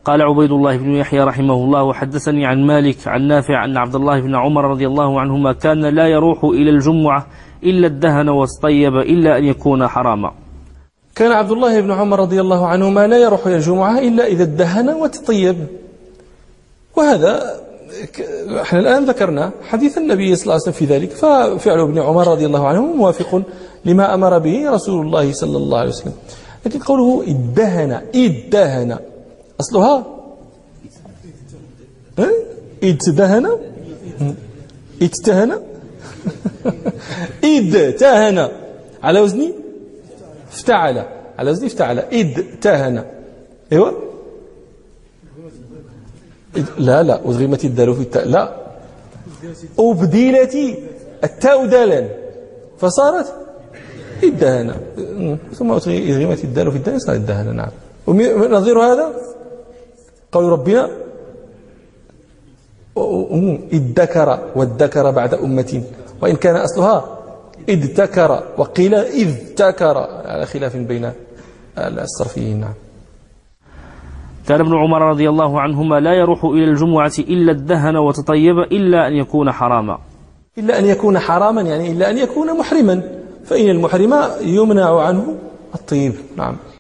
قال عبيد الله بن يحيى رحمه الله: وحدثني عن مالك عن نافع أن عبد الله بن عمر رضي الله عنهما كان لا يروح إلى الجمعة إلا الدهن واصطيب إلا أن يكون حراما. كان عبد الله بن عمر رضي الله عنهما لا يروح إلى الجمعة إلا إذا ادهن وتطيب. وهذا احنا الآن ذكرنا حديث النبي صلى الله عليه وسلم في ذلك، ففعل ابن عمر رضي الله عنه موافق لما أمر به رسول الله صلى الله عليه وسلم. لكن قوله ادهن أصلها ادتهن ادتهن على وزن افتعل، ادتهن. ايوه لا أدغمت الدال في التاء، لا أبدلت التاء دالا فصارت ادهن، ثم أدغمت الدال في الدال صارت ادهن. نعم. ونظير هذا قول ربنا: ادكر والذكر بعد أمة، وإن كان أصلها ادتكر وقيل إذ تكر على خلاف بين الصرفيين. نعم. كان ابن عمر رضي الله عنهما لا يروح إلى الجمعة إلا الدهن وتطيب إلا أن يكون حراما. إلا أن يكون حراما يعني إلا أن يكون محرما، فإن المحرم يمنع عنه الطيب. نعم.